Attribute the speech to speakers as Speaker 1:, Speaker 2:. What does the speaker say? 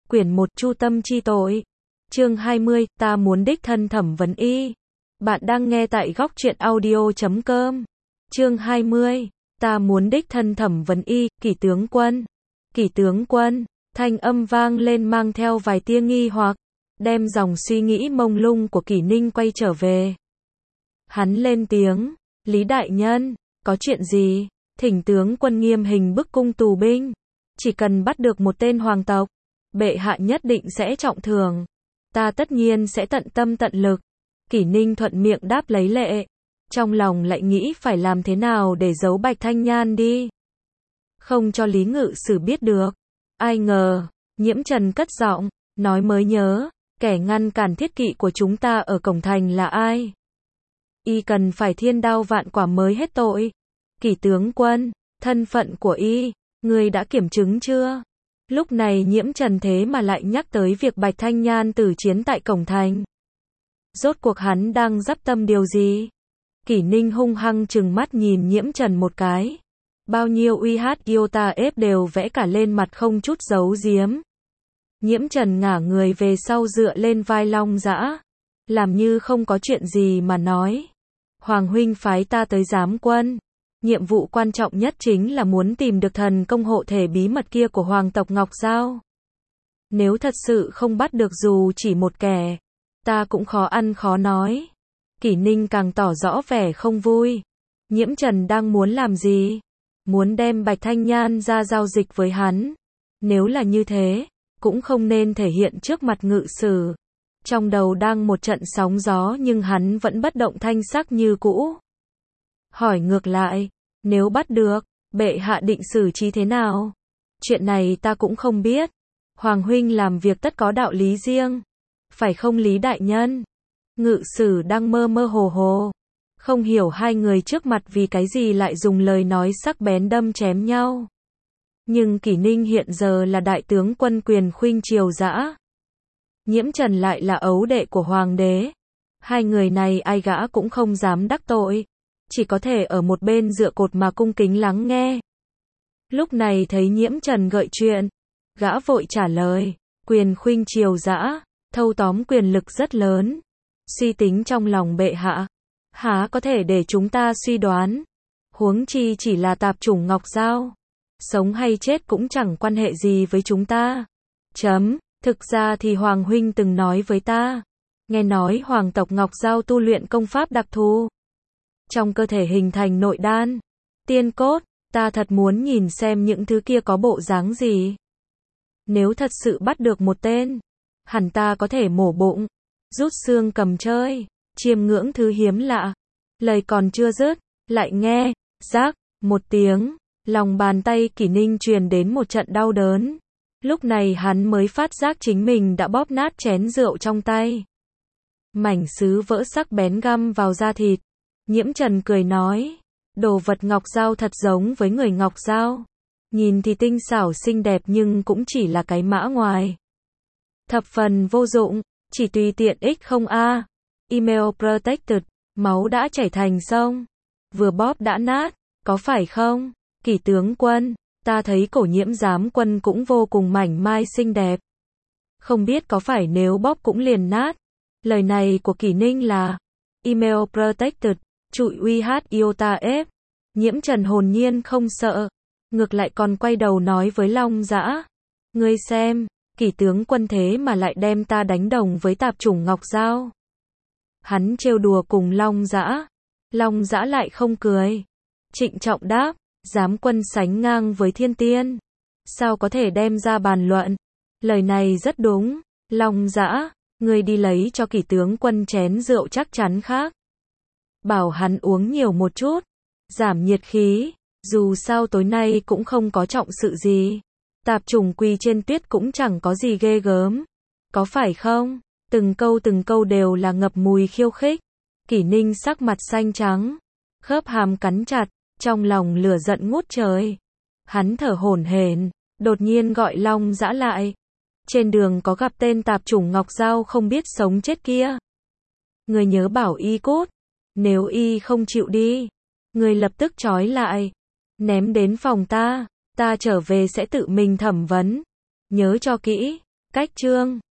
Speaker 1: Quyển 1 Chu tâm chi tội. Chương 20, ta muốn đích thân thẩm vấn y. Bạn đang nghe tại góc truyện audio.com. Chương 20, ta muốn đích thân thẩm vấn y, Kỷ tướng quân. Kỷ tướng quân, thanh âm vang lên mang theo vài tia nghi hoặc, đem dòng suy nghĩ mông lung của Kỷ Ninh quay trở về. Hắn lên tiếng, Lý đại nhân, có chuyện gì? Thỉnh tướng quân nghiêm hình bức cung tù binh. Chỉ cần bắt được một tên hoàng tộc, bệ hạ nhất định sẽ trọng thưởng. Ta tất nhiên sẽ tận tâm tận lực. Kỷ Ninh thuận miệng đáp lấy lệ. Trong lòng lại nghĩ phải làm thế nào để giấu Bạch Thanh Nhan đi. Không cho Lý Ngự Sử biết được. Ai ngờ, Nhiễm Trần cất giọng, nói mới nhớ, kẻ ngăn cản thiết kỵ của chúng ta ở cổng thành là ai? Y cần phải thiên đao vạn quả mới hết tội. Kỷ tướng quân, thân phận của y, ngươi đã kiểm chứng chưa? Lúc này Nhiễm Trần thế mà lại nhắc tới việc Bạch Thanh Nhan tử chiến tại cổng thành. Rốt cuộc hắn đang dắp tâm điều gì? Kỷ Ninh hung hăng trừng mắt nhìn Nhiễm Trần một cái. Bao nhiêu uy hát iota ép đều vẽ cả lên mặt không chút giấu giếm. Nhiễm Trần ngả người về sau dựa lên vai Long Dã, làm như không có chuyện gì mà nói. Hoàng huynh phái ta tới giám quân. Nhiệm vụ quan trọng nhất chính là muốn tìm được thần công hộ thể bí mật kia của hoàng tộc Ngọc Giao. Nếu thật sự không bắt được dù chỉ một kẻ, ta cũng khó ăn khó nói. Kỷ Ninh càng tỏ rõ vẻ không vui. Nhiễm Trần đang muốn làm gì? Muốn đem Bạch Thanh Nhan ra giao dịch với hắn. Nếu là như thế, cũng không nên thể hiện trước mặt Ngự Sử. Trong đầu đang một trận sóng gió nhưng hắn vẫn bất động thanh sắc như cũ. Hỏi ngược lại, nếu bắt được, bệ hạ định xử trí thế nào? Chuyện này ta cũng không biết. Hoàng huynh làm việc tất có đạo lý riêng. Phải không Lý đại nhân? Ngự Sử đang mơ mơ hồ hồ. Không hiểu hai người trước mặt vì cái gì lại dùng lời nói sắc bén đâm chém nhau. Nhưng Kỷ Ninh hiện giờ là đại tướng quân quyền khuynh triều dã. Nhiễm Trần lại là ấu đệ của hoàng đế. Hai người này ai gã cũng không dám đắc tội. Chỉ có thể ở một bên dựa cột mà cung kính lắng nghe. Lúc này thấy Nhiễm Trần gợi chuyện, gã vội trả lời, quyền khuynh triều dã, thâu tóm quyền lực rất lớn. Suy tính trong lòng bệ hạ, há có thể để chúng ta suy đoán. Huống chi chỉ là tạp chủng Ngọc Giao. Sống hay chết cũng chẳng quan hệ gì với chúng ta. Thực ra thì Hoàng huynh từng nói với ta. Nghe nói hoàng tộc Ngọc Giao tu luyện công pháp đặc thù. Trong cơ thể hình thành nội đan, tiên cốt, ta thật muốn nhìn xem những thứ kia có bộ dáng gì. Nếu thật sự bắt được một tên, hẳn ta có thể mổ bụng, rút xương cầm chơi, chiêm ngưỡng thứ hiếm lạ. Lời còn chưa dứt, lại nghe, rác, một tiếng, lòng bàn tay Kỷ Ninh truyền đến một trận đau đớn. Lúc này hắn mới phát giác chính mình đã bóp nát chén rượu trong tay. Mảnh sứ vỡ sắc bén găm vào da thịt. Nhiễm Trần cười nói, đồ vật Ngọc Giao thật giống với người Ngọc Giao. Nhìn thì tinh xảo xinh đẹp nhưng cũng chỉ là cái mã ngoài. Thập phần vô dụng, chỉ tùy tiện ích không a. Email protected, máu đã chảy thành sông. Vừa bóp đã nát, có phải không? Kỷ tướng quân, ta thấy cổ Nhiễm giám quân cũng vô cùng mảnh mai xinh đẹp. Không biết có phải nếu bóp cũng liền nát. Lời này của Kỷ Ninh là email protected. Trụi uy hát iota ép. Nhiễm Trần hồn nhiên không sợ, ngược lại còn quay đầu nói với Long Dã, ngươi xem, Kỷ tướng quân thế mà lại đem ta đánh đồng với tạp chủng Ngọc Giao. Hắn trêu đùa cùng Long Dã. Long Dã lại không cười, trịnh trọng đáp, giám quân sánh ngang với thiên tiên, sao có thể đem ra bàn luận. Lời này rất đúng. Long Dã, ngươi đi lấy cho Kỷ tướng quân chén rượu chắc chắn khác. Bảo hắn uống nhiều một chút, giảm nhiệt khí, dù sao tối nay cũng không có trọng sự gì. Tạp chủng quỳ trên tuyết cũng chẳng có gì ghê gớm. Có phải không? Từng câu đều là ngập mùi khiêu khích. Kỷ Ninh sắc mặt xanh trắng, khớp hàm cắn chặt, trong lòng lửa giận ngút trời. Hắn thở hổn hển, đột nhiên gọi Long Dã lại. Trên đường có gặp tên tạp chủng Ngọc Giao không biết sống chết kia. Người nhớ bảo y cút. Nếu y không chịu đi, người lập tức trói lại, ném đến phòng ta trở về sẽ tự mình thẩm vấn. Nhớ cho kỹ, Cách chương